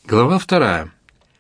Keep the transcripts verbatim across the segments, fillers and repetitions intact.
Глава вторая.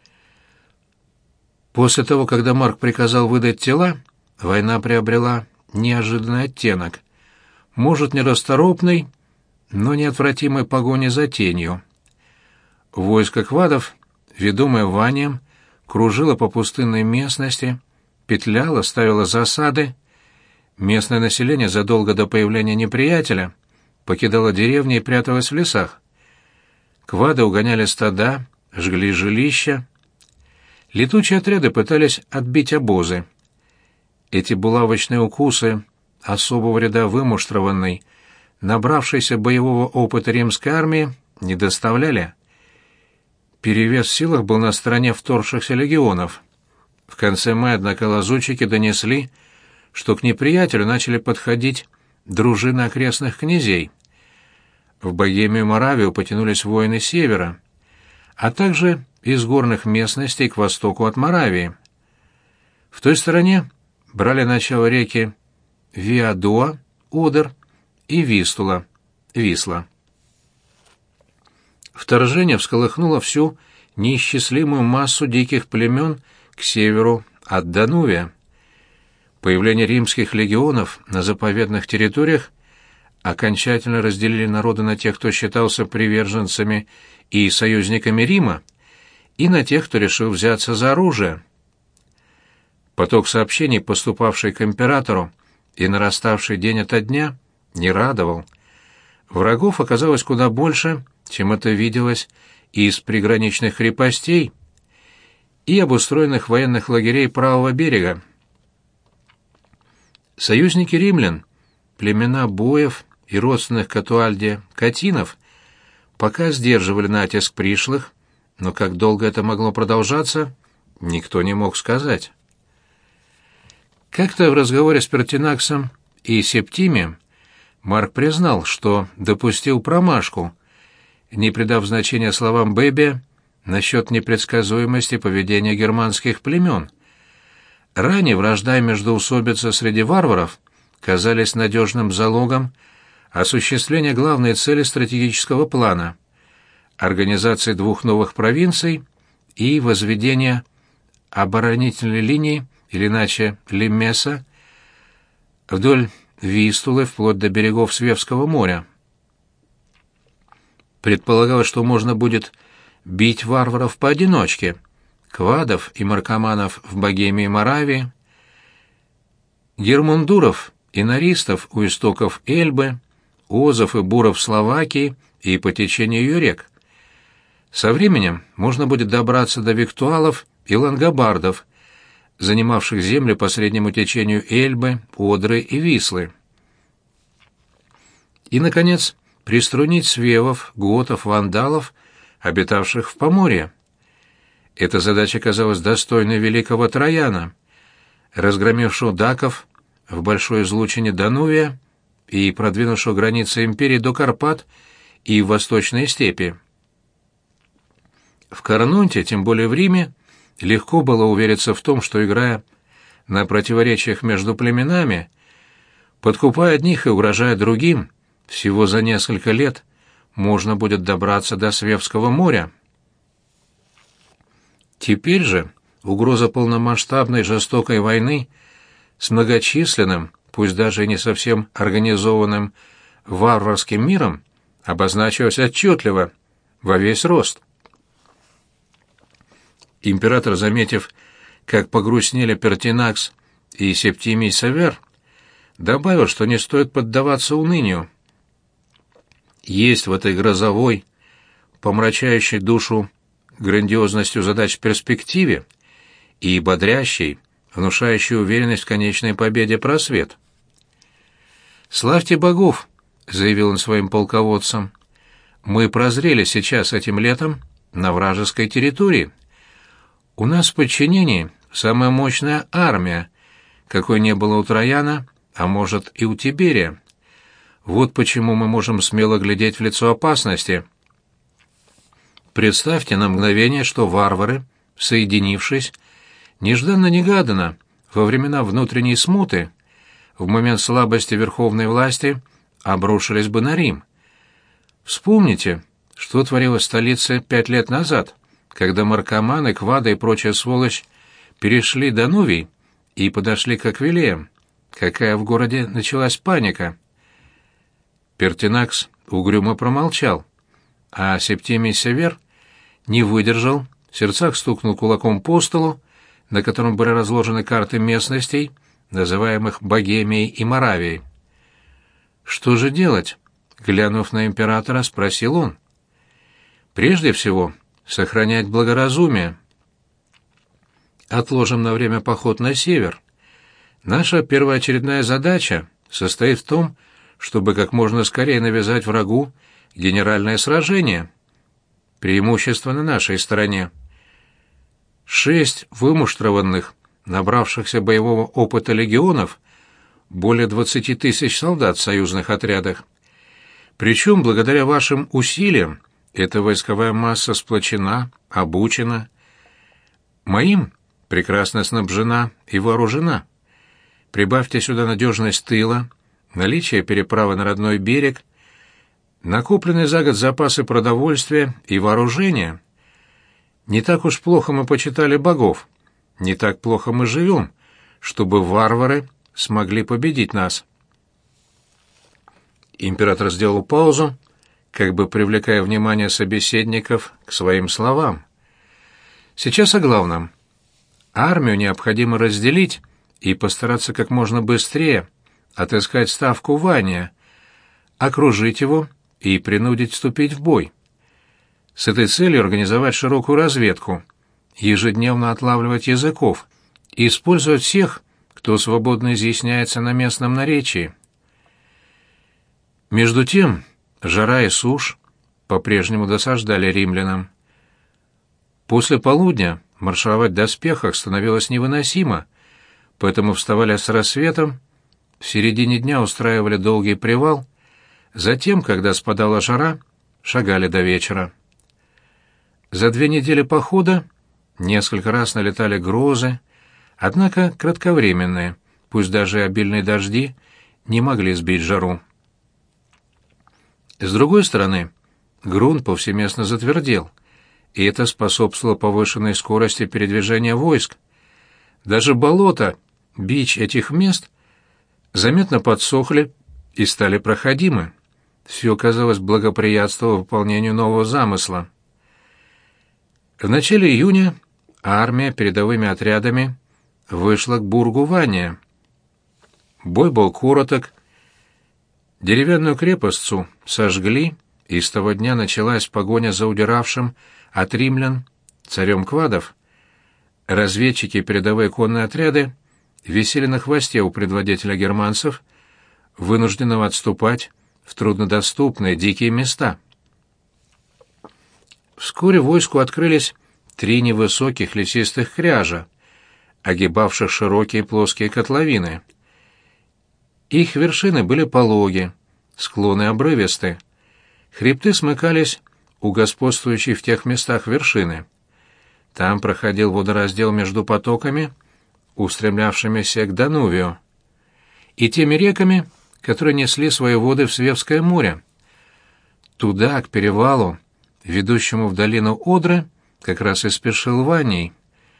После того, когда Марк приказал выдать тела, война приобрела неожиданный оттенок. Может, нерасторопной, но неотвратимой погони за тенью. Войско квадов, ведомое Ванием, кружило по пустынной местности, петляло, ставило засады. Местное население задолго до появления неприятеля покидало деревни и пряталось в лесах. Квады угоняли стада, жгли жилища. Летучие отряды пытались отбить обозы. Эти булавочные укусы особого ряда вымуштрованной, набравшейся боевого опыта римской армии, не доставляли. Перевес в силах был на стороне вторгшихся легионов. В конце мая, однако, лазутчики донесли, что к неприятелю начали подходить дружины окрестных князей. В Богемию и Моравию потянулись воины севера, а также из горных местностей к востоку от Моравии. В той стороне брали начало реки Виадуа, Одер, и Вистула, Висла. Вторжение всколыхнуло всю неисчислимую массу диких племен к северу от Данувия. Появление римских легионов на заповедных территориях окончательно разделили народы на тех, кто считался приверженцами и союзниками Рима, и на тех, кто решил взяться за оружие. Поток сообщений, поступавший к императору и нараставший день ото дня, не радовал. Врагов оказалось куда больше, чем это виделось из приграничных крепостей и обустроенных военных лагерей правого берега. Союзники римлян, племена боев и родственных Катуальде катинов, пока сдерживали натиск пришлых, но как долго это могло продолжаться, никто не мог сказать. Как-то в разговоре с Пертинаксом и Септимием Марк признал, что допустил промашку, не придав значения словам Бебия насчет непредсказуемости поведения германских племен. Ранее вражда и междоусобица среди варваров казались надежным залогом осуществления главной цели стратегического плана — организации двух новых провинций и возведения оборонительной линии, или иначе Лиммеса, вдоль Вистулы вплоть до берегов Свевского моря. Предполагалось, что можно будет бить варваров поодиночке, квадов и маркоманов в Богемии и Моравии, гермундуров и наристов у истоков Эльбы, озов и буров в Словакии и по течению ее рек. Со временем можно будет добраться до виктуалов и лангобардов, занимавших земли по среднему течению Эльбы, Одры и Вислы. И, наконец, приструнить свевов, готов, вандалов, обитавших в Поморье. Эта задача казалась достойной великого Трояна, разгромившего даков в большой излучине Данувия и продвинувшего границы империи до Карпат и в восточные степи. В Карнунте, тем более в Риме, легко было увериться в том, что, играя на противоречиях между племенами, подкупая одних и угрожая другим, всего за несколько лет можно будет добраться до Свевского моря. Теперь же угроза полномасштабной жестокой войны с многочисленным, пусть даже и не совсем организованным варварским миром обозначилась отчетливо, во весь рост. Император, заметив, как погрустнели Пертинакс и Септимий Север, добавил, что не стоит поддаваться унынию. Есть в этой грозовой, помрачающей душу грандиозностью задач в перспективе и бодрящей, внушающей уверенность в конечной победе просвет. «Славьте богов!» — заявил он своим полководцам. «Мы прозрели сейчас этим летом на вражеской территории. У нас в подчинении самая мощная армия, какой не было у Трояна, а может и у Тиберия. Вот почему мы можем смело глядеть в лицо опасности. Представьте на мгновение, что варвары, соединившись, нежданно-негаданно, во времена внутренней смуты, в момент слабости верховной власти, обрушились бы на Рим. Вспомните, что творилось в столице пять лет назад, когда маркоманы, квады и прочая сволочь перешли Данувий и подошли к Аквилеям, какая в городе началась паника. Пертинакс угрюмо промолчал, а Септимий Север не выдержал, в сердцах стукнул кулаком по столу, на котором были разложены карты местностей, называемых Богемией и Моравией. «Что же делать?» — глянув на императора, спросил он. «Прежде всего, сохранять благоразумие. Отложим на время поход на север. Наша первоочередная задача состоит в том, чтобы как можно скорее навязать врагу генеральное сражение. Преимущество на нашей стороне. Шесть вымуштрованных, набравшихся боевого опыта легионов, более двадцати тысяч солдат в союзных отрядах. Причем, благодаря вашим усилиям, эта войсковая масса сплочена, обучена. Моим прекрасно снабжена и вооружена. Прибавьте сюда надежность тыла, наличие переправы на родной берег, накопленные за год запасы продовольствия и вооружения. Не так уж плохо мы почитали богов, не так плохо мы живем, чтобы варвары смогли победить нас». Император сделал паузу, как бы привлекая внимание собеседников к своим словам. «Сейчас о главном. Армию необходимо разделить и постараться как можно быстрее отыскать ставку Вания, окружить его и принудить вступить в бой. С этой целью организовать широкую разведку, ежедневно отлавливать языков, использовать всех, кто свободно изъясняется на местном наречии. Между тем, жара и сушь по-прежнему досаждали римлянам. После полудня маршировать в доспехах становилось невыносимо, поэтому вставали с рассветом, в середине дня устраивали долгий привал, затем, когда спадала жара, шагали до вечера. За две недели похода несколько раз налетали грозы, однако кратковременные, пусть даже и обильные дожди, не могли сбить жару. С другой стороны, грунт повсеместно затвердел, и это способствовало повышенной скорости передвижения войск. Даже болота, бич этих мест, заметно подсохли и стали проходимы. Все, казалось, благоприятствовало выполнению нового замысла. В начале июня армия передовыми отрядами вышла к бургу Вания. Бой был короток. Деревянную крепостцу сожгли, и с того дня началась погоня за удиравшим от римлян царем квадов. Разведчики и передовые конные отряды висели на хвосте у предводителя германцев, вынужденного отступать в труднодоступные дикие места. Вскоре войску открылись три невысоких лесистых кряжа, огибавших широкие плоские котловины. Их вершины были пологи, склоны обрывисты. Хребты смыкались у господствующей в тех местах вершины. Там проходил водораздел между потоками, устремлявшимися к Данувию, и теми реками, которые несли свои воды в Свевское море. Туда, к перевалу, ведущему в долину Одры, как раз и спешил Ваний.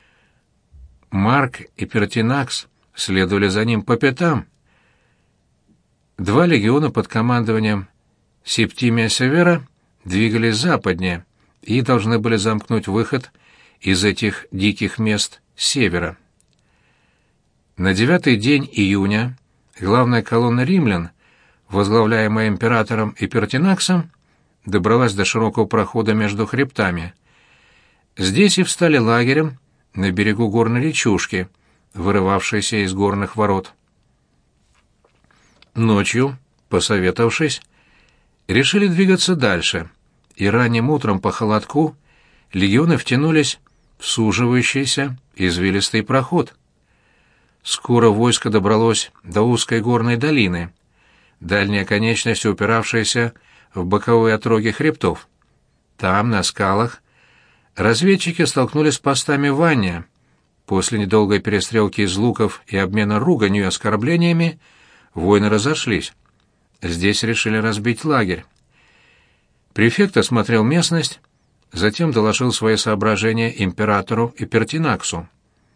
Марк и Пертинакс следовали за ним по пятам. Два легиона под командованием Септимия Севера двигались западнее и должны были замкнуть выход из этих диких мест с севера. На девятый день июня главная колонна римлян, возглавляемая императором и Пертинаксом, добралась до широкого прохода между хребтами. Здесь и встали лагерем на берегу горной речушки, вырывавшейся из горных ворот. Ночью, посоветовавшись, решили двигаться дальше, и ранним утром по холодку легионы втянулись в суживающийся извилистый проход. Скоро войско добралось до узкой горной долины, дальняя конечность упиравшаяся в боковые отроги хребтов. Там, на скалах, разведчики столкнулись с постами Вания. После недолгой перестрелки из луков и обмена руганью и оскорблениями воины разошлись. Здесь решили разбить лагерь. Префект осмотрел местность, затем доложил свои соображения императору и Пертинаксу.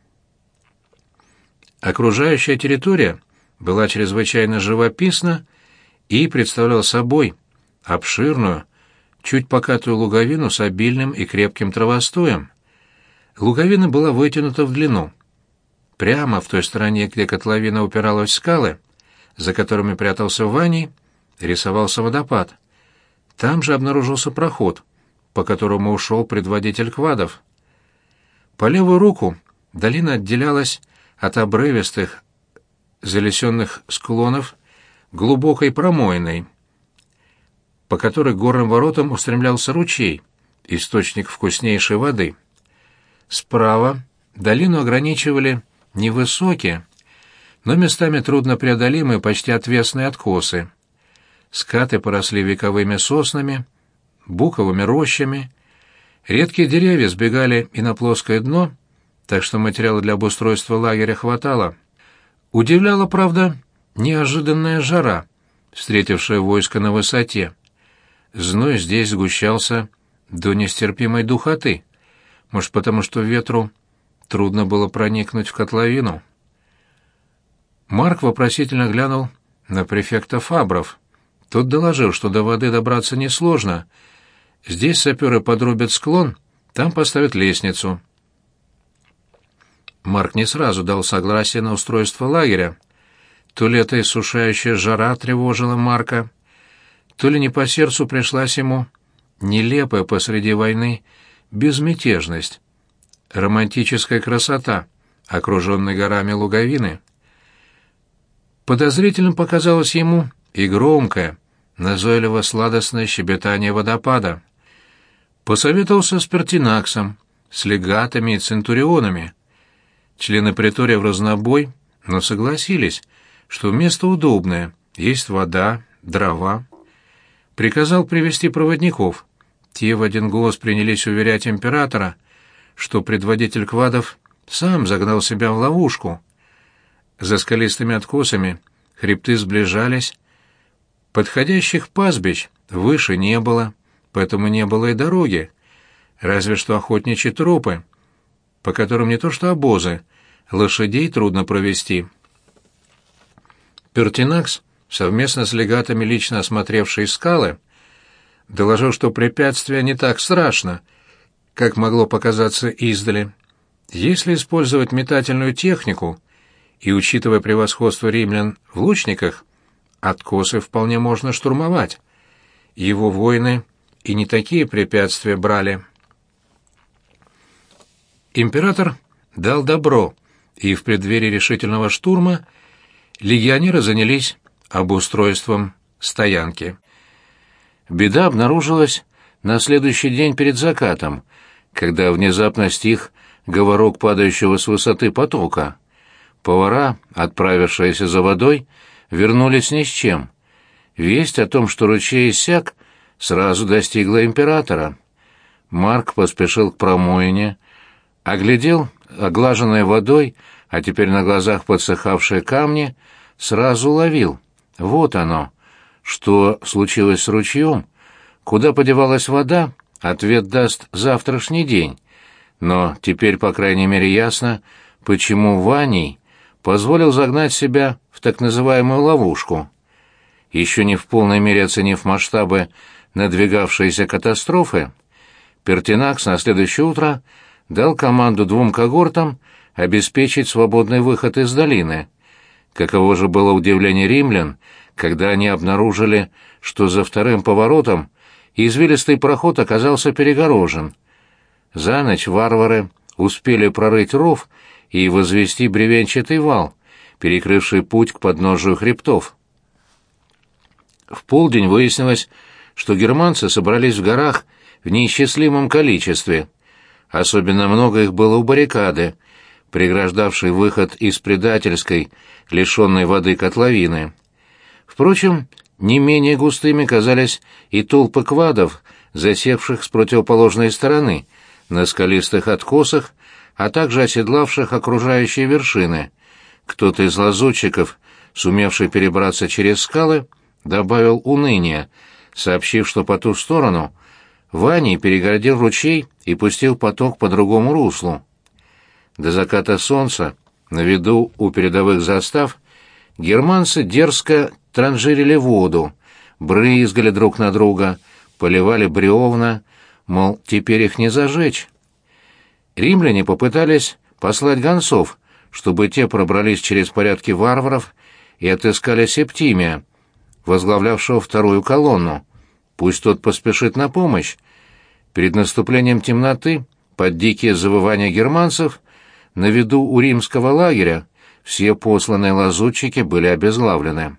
Окружающая территория была чрезвычайно живописна и представляла собой обширную, чуть покатую луговину с обильным и крепким травостоем. Луговина была вытянута в длину. Прямо в той стороне, где котловина упиралась в скалы, за которыми прятался Ваний, рисовался водопад. Там же обнаружился проход, по которому ушел предводитель квадов. По левую руку долина отделялась от обрывистых, залесенных склонов глубокой промоиной, по которой к горным воротам устремлялся ручей, источник вкуснейшей воды. Справа долину ограничивали невысокие, но местами труднопреодолимые почти отвесные откосы. Скаты поросли вековыми соснами, буковыми рощами. Редкие деревья сбегали и на плоское дно, так что материала для обустройства лагеря хватало. Удивляла, правда, неожиданная жара, встретившая войско на высоте. Зной здесь сгущался до нестерпимой духоты. Может, потому что ветру трудно было проникнуть в котловину. Марк вопросительно глянул на префекта Фабров. Тот доложил, что до воды добраться несложно. Здесь саперы подрубят склон, там поставят лестницу. Марк не сразу дал согласие на устройство лагеря. То ли эта иссушающая жара тревожила Марка, то ли не по сердцу пришлась ему нелепая посреди войны безмятежность, романтическая красота, окруженной горами луговины. Подозрительным показалось ему и громкое, назойливо-сладостное щебетание водопада. Посоветовался с Пертинаксом, с легатами и центурионами. Члены притория в разнобой, но согласились, что место удобное, есть вода, дрова. Приказал привести проводников. Те в один голос принялись уверять императора, что предводитель квадов сам загнал себя в ловушку. За скалистыми откосами хребты сближались. Подходящих пастбищ выше не было, поэтому не было и дороги, разве что охотничьи тропы, по которым не то что обозы, лошадей трудно провести. Пертинакс, совместно с легатами, лично осмотревший скалы, доложил, что препятствие не так страшно, как могло показаться издали. Если использовать метательную технику и учитывая превосходство римлян в лучниках, откосы вполне можно штурмовать. Его воины и не такие препятствия брали. Император дал добро, и в преддверии решительного штурма легионеры занялись обустройством стоянки. Беда обнаружилась на следующий день перед закатом, когда внезапно стих говорок падающего с высоты потока. Повара, отправившиеся за водой, вернулись ни с чем. Весть о том, что ручей иссяк, сразу достигла императора. Марк поспешил к промоине, оглядел оглаженной водой, а теперь на глазах подсыхавшие камни, сразу уловил. Вот оно. Что случилось с ручьем? Куда подевалась вода? Ответ даст завтрашний день. Но теперь, по крайней мере, ясно, почему Ваний позволил загнать себя в так называемую ловушку. Еще не в полной мере оценив масштабы надвигавшейся катастрофы, Пертинакс на следующее утро дал команду двум когортам обеспечить свободный выход из долины. Каково же было удивление римлян, когда они обнаружили, что за вторым поворотом извилистый проход оказался перегорожен. За ночь варвары успели прорыть ров и возвести бревенчатый вал, перекрывший путь к подножию хребтов. В полдень выяснилось, что германцы собрались в горах в неисчислимом количестве. Особенно много их было у баррикады, преграждавшей выход из предательской, лишенной воды котловины. Впрочем, не менее густыми казались и толпы квадов, засевших с противоположной стороны, на скалистых откосах, а также оседлавших окружающие вершины. Кто-то из лазутчиков, сумевший перебраться через скалы, добавил уныния, сообщив, что по ту сторону Ваня перегородил ручей и пустил поток по другому руслу. До заката солнца, на виду у передовых застав, германцы дерзко транжирили воду, брызгали друг на друга, поливали бревна, мол, теперь их не зажечь. Римляне попытались послать гонцов, чтобы те пробрались через порядки варваров и отыскали Септимия, возглавлявшего вторую колонну. Пусть тот поспешит на помощь. Перед наступлением темноты, под дикие завывания германцев, на виду у римского лагеря все посланные лазутчики были обезглавлены.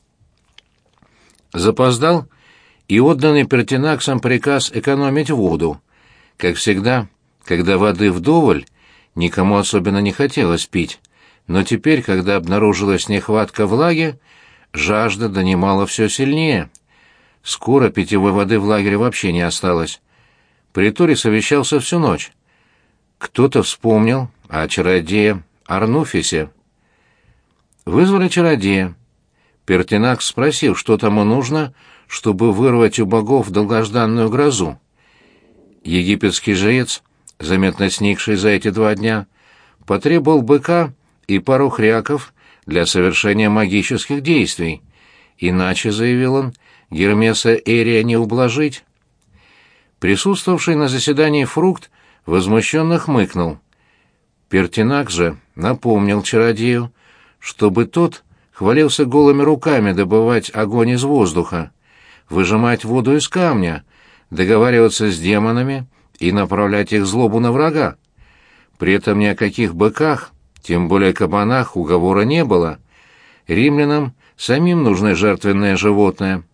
Запоздал и отданный Пертинаксом приказ экономить воду. Как всегда, когда воды вдоволь, никому особенно не хотелось пить, но теперь, когда обнаружилась нехватка влаги, жажда донимала все сильнее. Скоро питьевой воды в лагере вообще не осталось. Приторий совещался всю ночь. Кто-то вспомнил о чародее Арнуфисе. Вызвали чародея. Пертинакс спросил, что тому нужно, чтобы вырвать у богов долгожданную грозу. Египетский жрец, заметно сникший за эти два дня, потребовал быка и пару хряков для совершения магических действий. Иначе, заявил он, Гермеса Эрия не ублажить. Присутствовавший на заседании Фрукт возмущенно хмыкнул. Пертинакс же напомнил чародею, чтобы тот хвалился голыми руками добывать огонь из воздуха, выжимать воду из камня, договариваться с демонами и направлять их злобу на врага. При этом ни о каких быках, тем более кабанах, уговора не было. Римлянам самим нужны жертвенное животное.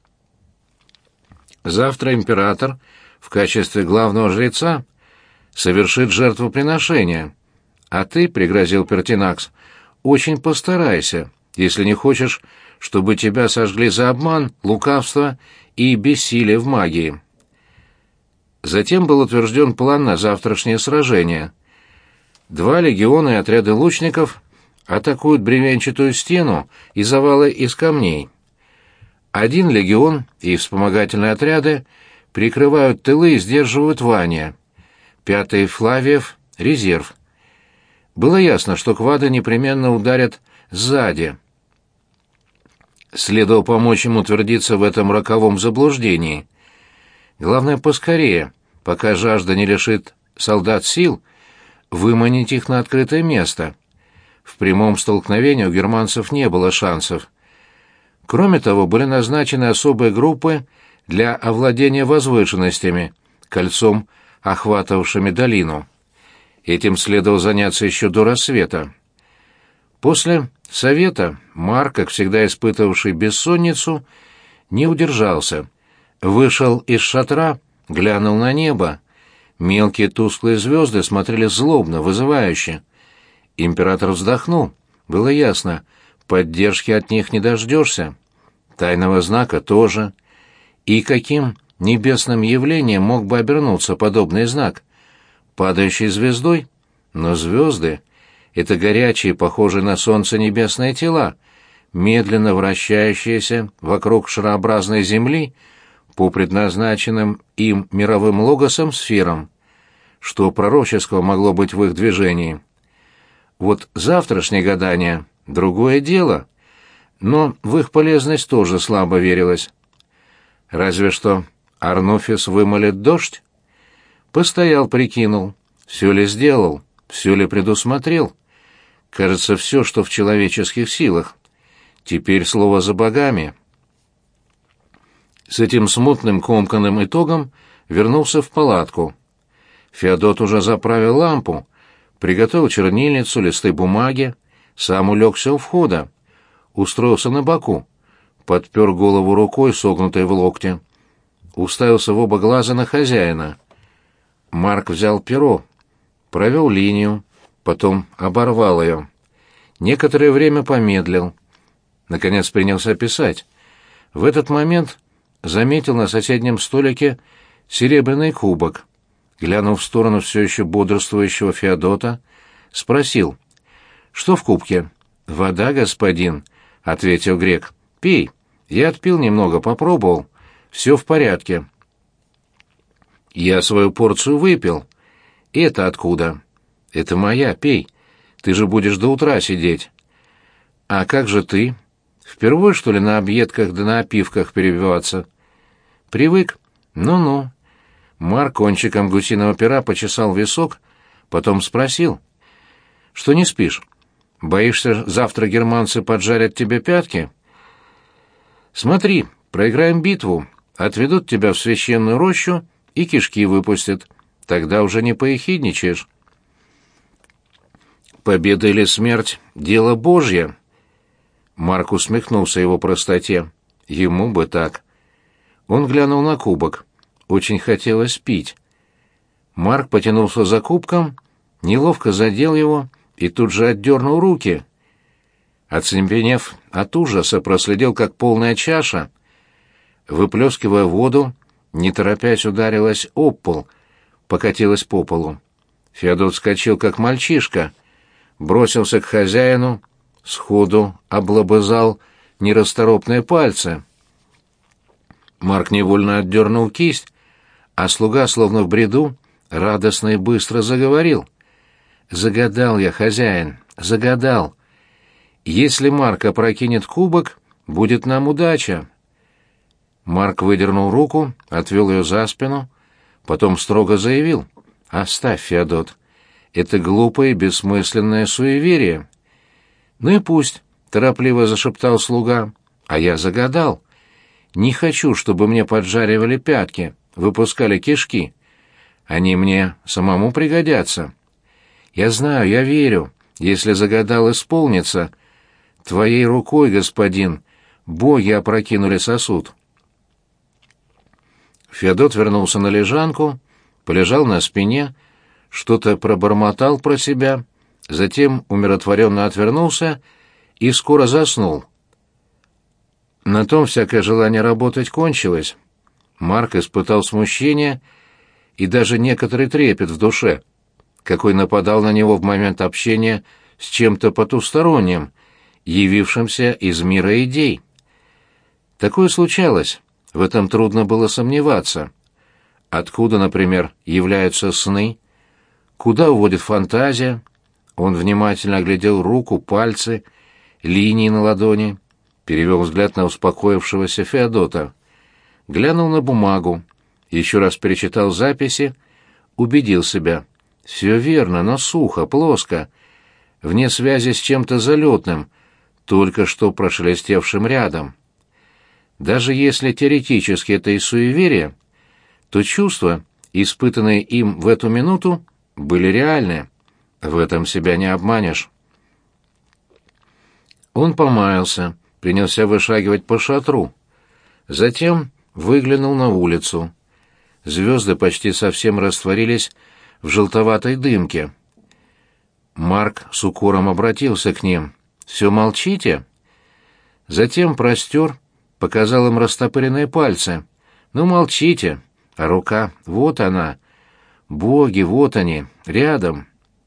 Завтра император в качестве главного жреца совершит жертвоприношение, а ты, — пригрозил Пертинакс, — очень постарайся, если не хочешь, чтобы тебя сожгли за обман, лукавство и бессилие в магии. Затем был утвержден план на завтрашнее сражение. Два легиона и отряды лучников атакуют бревенчатую стену и завалы из камней. Один легион и вспомогательные отряды прикрывают тылы и сдерживают Ваня. Пятый Флавиев — резерв. Было ясно, что квады непременно ударят сзади. Следовало помочь им утвердиться в этом роковом заблуждении. Главное, поскорее, пока жажда не лишит солдат сил, выманить их на открытое место. В прямом столкновении у германцев не было шансов. Кроме того, были назначены особые группы для овладения возвышенностями, кольцом, охватывавшими долину. Этим следовало заняться еще до рассвета. После совета Марк, как всегда испытывавший бессонницу, не удержался. Вышел из шатра, глянул на небо. Мелкие тусклые звезды смотрели злобно, вызывающе. Император вздохнул. Было ясно, поддержки от них не дождешься. Тайного знака тоже. И каким небесным явлением мог бы обернуться подобный знак? Падающей звездой? Но звезды — это горячие, похожие на солнце небесные тела, медленно вращающиеся вокруг шарообразной земли по предназначенным им мировым логосам сферам. Что пророческого могло быть в их движении? Вот завтрашнее гадание — другое дело, но в их полезность тоже слабо верилось. Разве что Арнуфис вымолит дождь? Постоял, прикинул, все ли сделал, все ли предусмотрел. Кажется, все, что в человеческих силах. Теперь слово за богами. С этим смутным комканным итогом вернулся в палатку. Феодот уже заправил лампу, приготовил чернильницу, листы бумаги, сам улегся у входа, устроился на боку, подпер голову рукой, согнутой в локте, уставился в оба глаза на хозяина. Марк взял перо, провел линию, потом оборвал ее. Некоторое время помедлил. Наконец принялся писать. В этот момент заметил на соседнем столике серебряный кубок. Глянув в сторону все еще бодрствующего Феодота, спросил: «Что в кубке?» «Вода, господин», — ответил грек. «Пей. Я отпил немного, попробовал. Все в порядке». Я свою порцию выпил. Это откуда? Это моя, пей. Ты же будешь до утра сидеть. А как же ты? Впервые, что ли, на объедках да на опивках перебиваться? Привык? Ну-ну. Марк кончиком гусиного пера почесал висок, потом спросил. Что не спишь? Боишься, завтра германцы поджарят тебе пятки? Смотри, проиграем битву, отведут тебя в священную рощу и кишки выпустят. Тогда уже не поехидничаешь. Победа или смерть — дело Божье. Марк усмехнулся его простоте. Ему бы так. Он глянул на кубок. Очень хотелось пить. Марк потянулся за кубком, неловко задел его и тут же отдернул руки. Оцепенев от ужаса, проследил, как полная чаша, выплескивая воду, не торопясь ударилась об пол, покатилась по полу. Феодот вскочил, как мальчишка, бросился к хозяину, сходу облобызал нерасторопные пальцы. Марк невольно отдернул кисть, а слуга, словно в бреду, радостно и быстро заговорил. «Загадал я, хозяин, загадал. Если Марк опрокинет кубок, будет нам удача». Марк выдернул руку, отвел ее за спину, потом строго заявил. «Оставь, Феодот, это глупое и бессмысленное суеверие». «Ну и пусть», — торопливо зашептал слуга, — «а я загадал. Не хочу, чтобы мне поджаривали пятки, выпускали кишки. Они мне самому пригодятся. Я знаю, я верю, если загадал, исполнится. Твоей рукой, господин, боги опрокинули сосуд». Феодот вернулся на лежанку, полежал на спине, что-то пробормотал про себя, затем умиротворенно отвернулся и скоро заснул. На том всякое желание работать кончилось. Марк испытал смущение и даже некоторый трепет в душе, какой нападал на него в момент общения с чем-то потусторонним, явившимся из мира идей. Такое случалось, в этом трудно было сомневаться. Откуда, например, являются сны? Куда уводит фантазия? Он внимательно оглядел руку, пальцы, линии на ладони, перевел взгляд на успокоившегося Феодота, глянул на бумагу, еще раз перечитал записи, убедил себя. Все верно, но сухо, плоско, вне связи с чем-то залетным, только что прошелестевшим рядом. Даже если теоретически это и суеверие, то чувства, испытанные им в эту минуту, были реальны. В этом себя не обманешь. Он помаялся, принялся вышагивать по шатру. Затем выглянул на улицу. Звезды почти совсем растворились в желтоватой дымке. Марк с укором обратился к ним. «Все молчите?» Затем простер, показал им растопыренные пальцы. «Ну, молчите, а рука, вот она. Боги, вот они, рядом».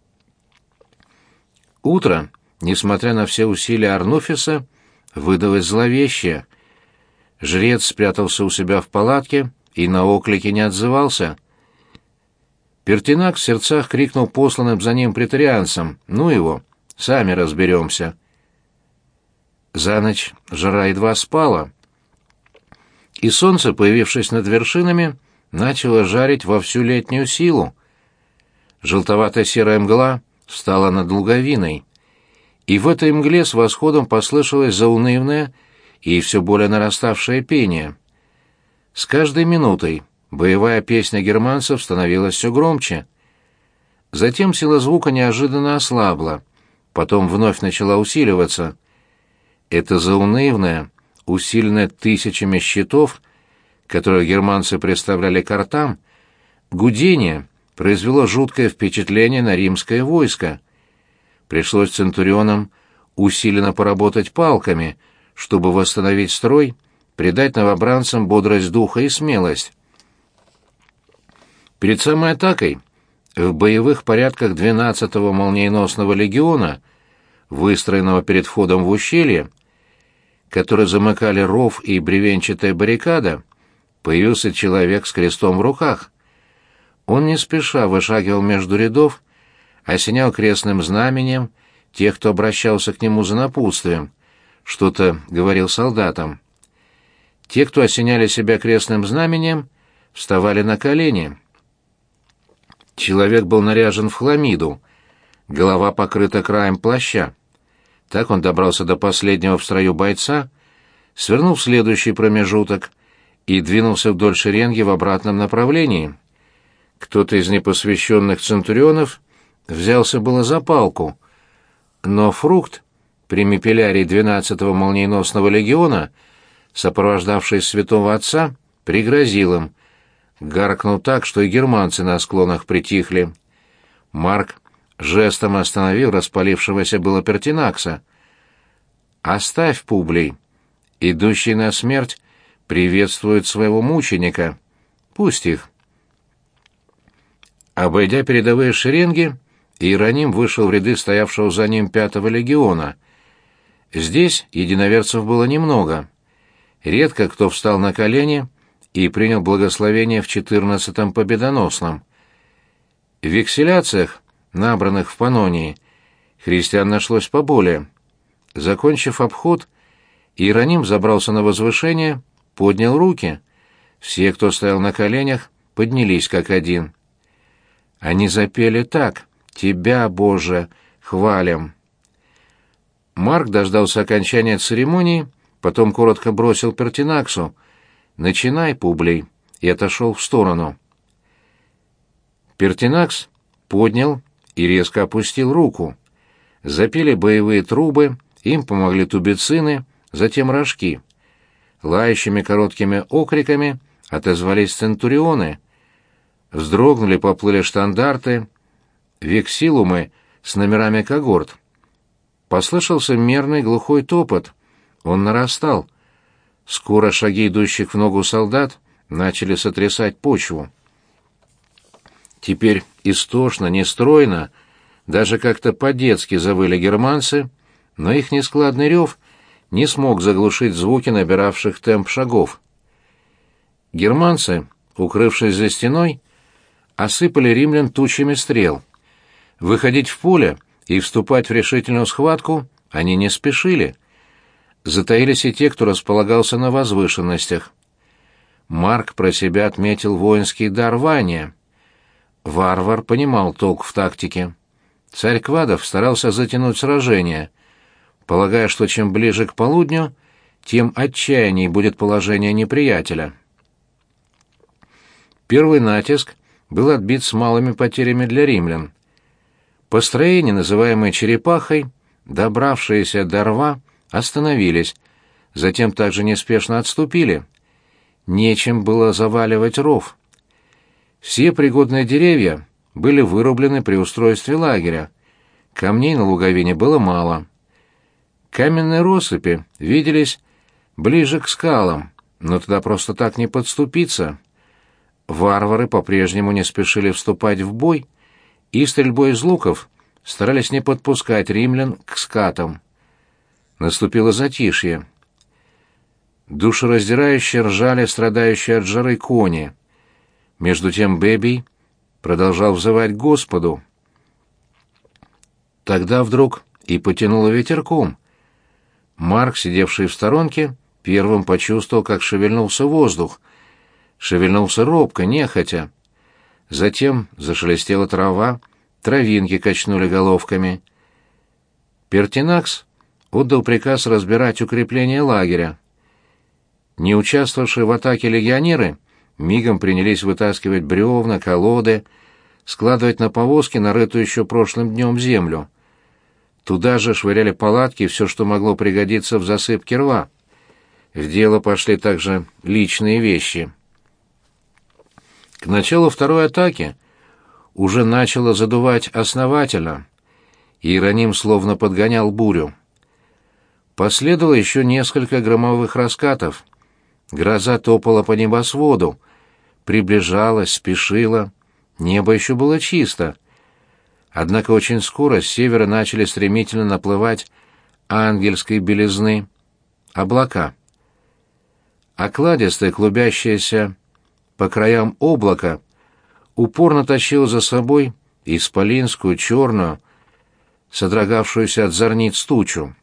Утро, несмотря на все усилия Арнуфиса, выдалось зловещее. Жрец спрятался у себя в палатке и на оклики не отзывался. Пертинак в сердцах крикнул посланным за ним претарианцам: «Ну его, сами разберемся». За ночь жара едва спала, и солнце, появившись над вершинами, начало жарить во всю летнюю силу. Желтоватая серая мгла встала над луговиной, и в этой мгле с восходом послышалось заунывное и все более нараставшее пение. С каждой минутой боевая песня германцев становилась все громче. Затем сила звука неожиданно ослабла, потом вновь начала усиливаться. Это заунывное, усиленное тысячами щитов, которые германцы представляли к ртам, гудение произвело жуткое впечатление на римское войско. Пришлось центурионам усиленно поработать палками, чтобы восстановить строй, придать новобранцам бодрость духа и смелость. Перед самой атакой в боевых порядках двенадцатого молниеносного легиона, выстроенного перед входом в ущелье, который замыкали ров и бревенчатая баррикада, появился человек с крестом в руках. Он не спеша вышагивал между рядов, осенял крестным знамением тех, кто обращался к нему за напутствием, что-то говорил солдатам. Те, кто осеняли себя крестным знамением, вставали на колени. Человек был наряжен в хламиду, голова покрыта краем плаща. Так он добрался до последнего в строю бойца, свернул в следующий промежуток и двинулся вдоль шеренги в обратном направлении. Кто-то из непосвященных центурионов взялся было за палку, но Фрукт, примипелярий двенадцатого молниеносного легиона, сопровождавший святого отца, пригрозил им, гаркнул так, что и германцы на склонах притихли. Марк жестом остановил распалившегося было Пертинакса. «Оставь, Публий. Идущий на смерть приветствует своего мученика. Пусть их». Обойдя передовые шеренги, Иероним вышел в ряды стоявшего за ним пятого легиона. Здесь единоверцев было немного. Редко кто встал на колени и принял благословение в четырнадцатом победоносном. В векселяциях, набранных в Панонии, христиан нашлось поболее. Закончив обход, Иероним забрался на возвышение, поднял руки. Все, кто стоял на коленях, поднялись как один. Они запели так: «Тебя, Боже, хвалим». Марк дождался окончания церемонии, потом коротко бросил Пертинаксу: «Начинай, Публий», и отошел в сторону. Пертинакс поднял и резко опустил руку. Запели боевые трубы, им помогли тубицины, затем рожки. Лающими короткими окриками отозвались центурионы. Вздрогнули, поплыли штандарты, вексилумы с номерами когорт. Послышался мерный глухой топот. Он нарастал. Скоро шаги идущих в ногу солдат начали сотрясать почву. Теперь истошно, нестройно, даже как-то по-детски завыли германцы, но их нескладный рев не смог заглушить звуки набиравших темп шагов. Германцы, укрывшись за стеной, осыпали римлян тучами стрел. Выходить в поле и вступать в решительную схватку они не спешили. Затаились и те, кто располагался на возвышенностях. Марк про себя отметил воинский дар Вания. Варвар понимал толк в тактике. Царь Квадов старался затянуть сражение, полагая, что чем ближе к полудню, тем отчаянней будет положение неприятеля. Первый натиск был отбит с малыми потерями для римлян. Построения, называемые черепахой, добравшиеся до рва, остановились, затем также неспешно отступили. Нечем было заваливать ров. Все пригодные деревья были вырублены при устройстве лагеря. Камней на луговине было мало. Каменные россыпи виделись ближе к скалам, но туда просто так не подступиться. Варвары по-прежнему не спешили вступать в бой, и стрельбой из луков старались не подпускать римлян к скатам. Наступило затишье. Душераздирающе ржали страдающие от жары кони. Между тем Бебий продолжал взывать к Господу. Тогда вдруг и потянуло ветерком. Марк, сидевший в сторонке, первым почувствовал, как шевельнулся воздух. Шевельнулся робко, нехотя. Затем зашелестела трава, травинки качнули головками. Пертинакс отдал приказ разбирать укрепления лагеря. Не участвовавшие в атаке легионеры мигом принялись вытаскивать бревна, колоды, складывать на повозки нарытую еще прошлым днем землю. Туда же швыряли палатки и все, что могло пригодиться в засыпке рва. В дело пошли также личные вещи. К началу второй атаки уже начало задувать основательно. Иероним словно подгонял бурю. Последовало еще несколько громовых раскатов. Гроза топала по небосводу, приближалась, спешила. Небо еще было чисто. Однако очень скоро с севера начали стремительно наплывать ангельской белизны облака. Окладистое, клубящееся по краям облака упорно тащил за собой исполинскую, черную, содрогавшуюся от зорниц тучу.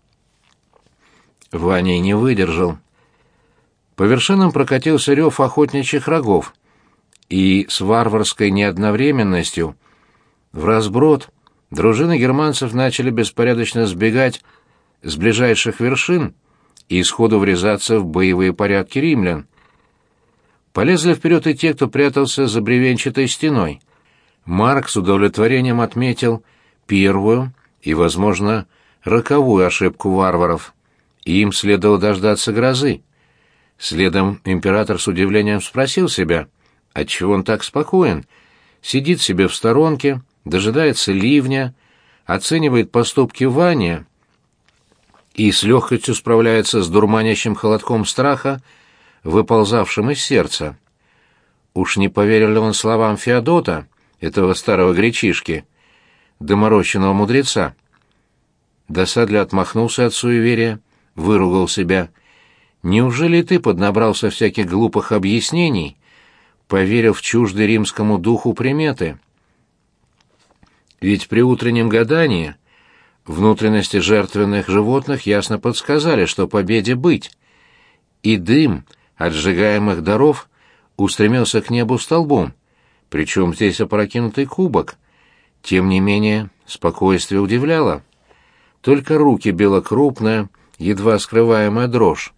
Ваня не выдержал. По вершинам прокатился рев охотничьих рогов, и с варварской неодновременностью в разброд дружины германцев начали беспорядочно сбегать с ближайших вершин и сходу врезаться в боевые порядки римлян. Полезли вперед и те, кто прятался за бревенчатой стеной. Марк с удовлетворением отметил первую и, возможно, роковую ошибку варваров. Им следовало дождаться грозы. Следом император с удивлением спросил себя, отчего он так спокоен, сидит себе в сторонке, дожидается ливня, оценивает поступки Вани и с легкостью справляется с дурманящим холодком страха, выползавшим из сердца. Уж не поверил ли он словам Феодота, этого старого гречишки, доморощенного мудреца? Досадливо отмахнулся от суеверия, выругал себя. Неужели ты поднабрался всяких глупых объяснений, поверив в чуждый римскому духу приметы? Ведь при утреннем гадании внутренности жертвенных животных ясно подсказали, что победе быть, и дым от сжигаемых даров устремился к небу столбом, причем здесь опрокинутый кубок. Тем не менее, спокойствие удивляло. Только руки била крупная, едва скрываемая дрожь.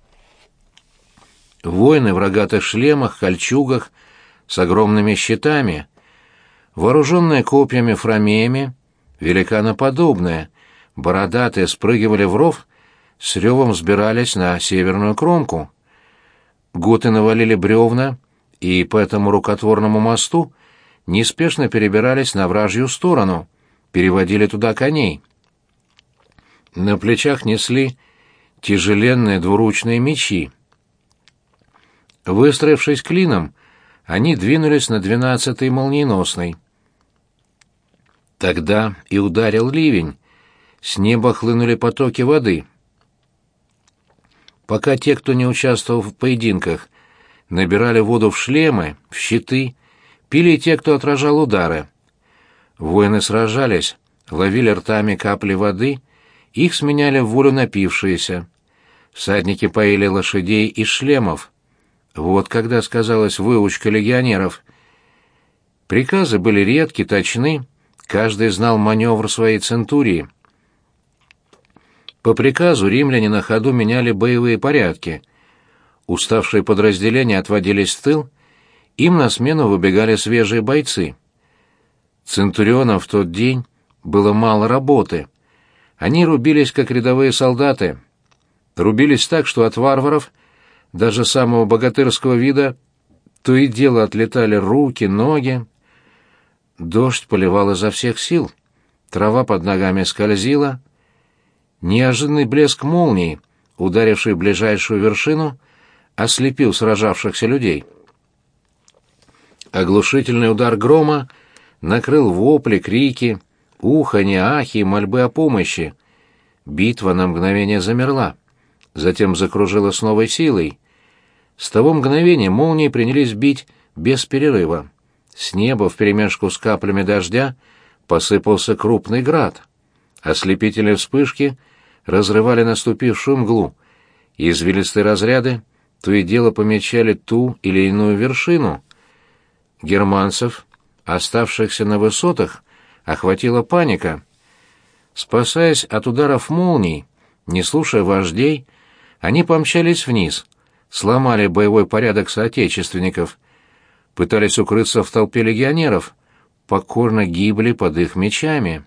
Воины в рогатых шлемах, кольчугах, с огромными щитами, вооруженные копьями фромеями, великаноподобные, бородатые спрыгивали в ров, с ревом взбирались на северную кромку. Готы навалили бревна, и по этому рукотворному мосту неспешно перебирались на вражью сторону, переводили туда коней. На плечах несли тяжеленные двуручные мечи. Выстроившись клином, они двинулись на двенадцатый молниеносный. Тогда и ударил ливень, с неба хлынули потоки воды. Пока те, кто не участвовал в поединках, набирали воду в шлемы, в щиты, пили те, кто отражал удары. Воины сражались, ловили ртами капли воды, их сменяли в волю напившиеся. Всадники поили лошадей из шлемов. Вот когда сказалась выучка легионеров. Приказы были редки, точны, каждый знал маневр своей центурии. По приказу римляне на ходу меняли боевые порядки. Уставшие подразделения отводились в тыл, им на смену выбегали свежие бойцы. Центурионам в тот день было мало работы. Они рубились, как рядовые солдаты. Рубились так, что от варваров, даже самого богатырского вида, то и дело отлетали руки, ноги. Дождь поливал изо всех сил, трава под ногами скользила. Неожиданный блеск молнии, ударивший в ближайшую вершину, ослепил сражавшихся людей. Оглушительный удар грома накрыл вопли, крики, уханье, ахи и мольбы о помощи. Битва на мгновение замерла, затем закружила с новой силой. С того мгновения молнии принялись бить без перерыва. С неба вперемешку с каплями дождя посыпался крупный град. Ослепительные вспышки разрывали наступившую мглу. Извилистые разряды то и дело помечали ту или иную вершину. Германцев, оставшихся на высотах, охватила паника. Спасаясь от ударов молний, не слушая вождей, они помчались вниз, сломали боевой порядок соотечественников, пытались укрыться в толпе легионеров, покорно гибли под их мечами.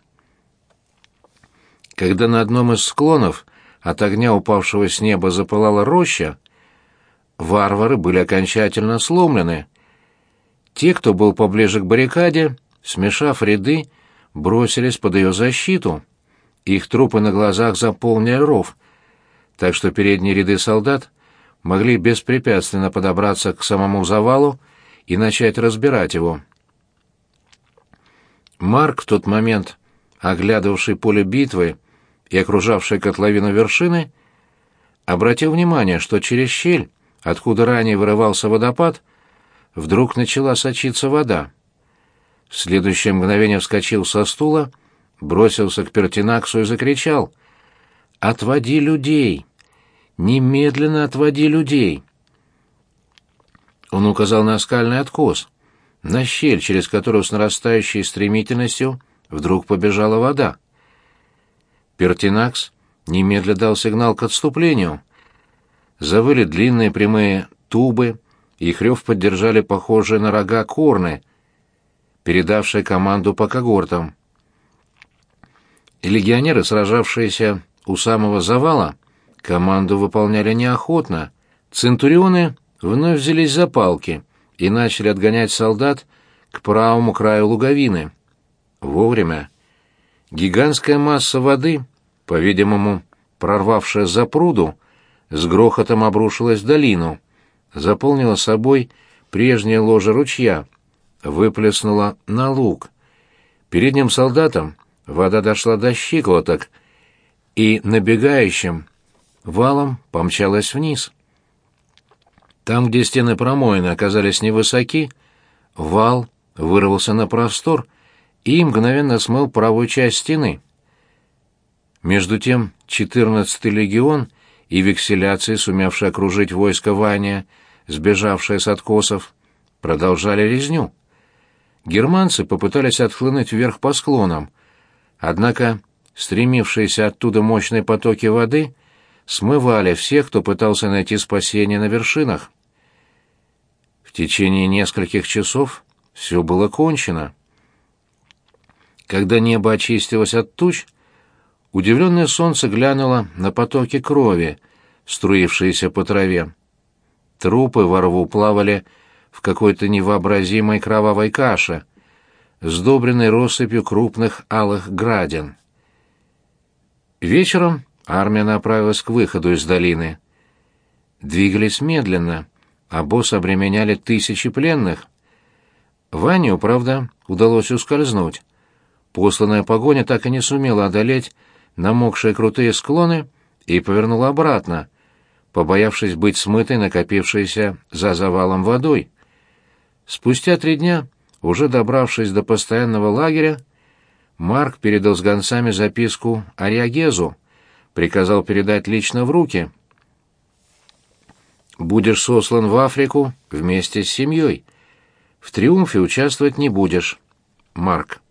Когда на одном из склонов от огня, упавшего с неба, запылала роща, варвары были окончательно сломлены. Те, кто был поближе к баррикаде, смешав ряды, бросились под ее защиту. Их трупы на глазах заполнили ров, так что передние ряды солдат могли беспрепятственно подобраться к самому завалу и начать разбирать его. Марк, в тот момент оглядывавший поле битвы и окружавший котловину вершины, обратил внимание, что через щель, откуда ранее вырывался водопад, вдруг начала сочиться вода. В следующее мгновение вскочил со стула, бросился к Пертинаксу и закричал: «Отводи людей! Немедленно отводи людей!» Он указал на скальный откос, на щель, через которую с нарастающей стремительностью вдруг побежала вода. Пертинакс немедля дал сигнал к отступлению. Завыли длинные прямые тубы, их рев поддержали похожие на рога корны, передавшие команду по когортам. И легионеры, сражавшиеся у самого завала, команду выполняли неохотно. Центурионы вновь взялись за палки и начали отгонять солдат к правому краю луговины. Вовремя. Гигантская масса воды, по-видимому, прорвавшая запруду, с грохотом обрушилась в долину, заполнила собой прежнее ложе ручья, выплеснула на луг. Передним солдатам вода дошла до щиколоток и набегающим валом помчалась вниз. Там, где стены промоины оказались невысоки, вал вырвался на простор и мгновенно смыл правую часть стены. Между тем четырнадцатый легион и векселяции, сумевшие окружить войско Вания, сбежавшие с откосов, продолжали резню. Германцы попытались отхлынуть вверх по склонам, однако стремившиеся оттуда мощные потоки воды смывали всех, кто пытался найти спасение на вершинах. В течение нескольких часов все было кончено. Когда небо очистилось от туч, удивленное солнце глянуло на потоки крови, струившиеся по траве. Трупы во рву плавали в какой-то невообразимой кровавой каше, сдобренной россыпью крупных алых градин. Вечером армия направилась к выходу из долины. Двигались медленно, обоз обременяли тысячи пленных. Ваню, правда, удалось ускользнуть. Посланная погоня так и не сумела одолеть намокшие крутые склоны и повернула обратно, побоявшись быть смытой накопившейся за завалом водой. Спустя три дня, уже добравшись до постоянного лагеря, Марк передал с гонцами записку Ариагезу, приказал передать лично в руки. «Будешь сослан в Африку вместе с семьей. В триумфе участвовать не будешь. Марк».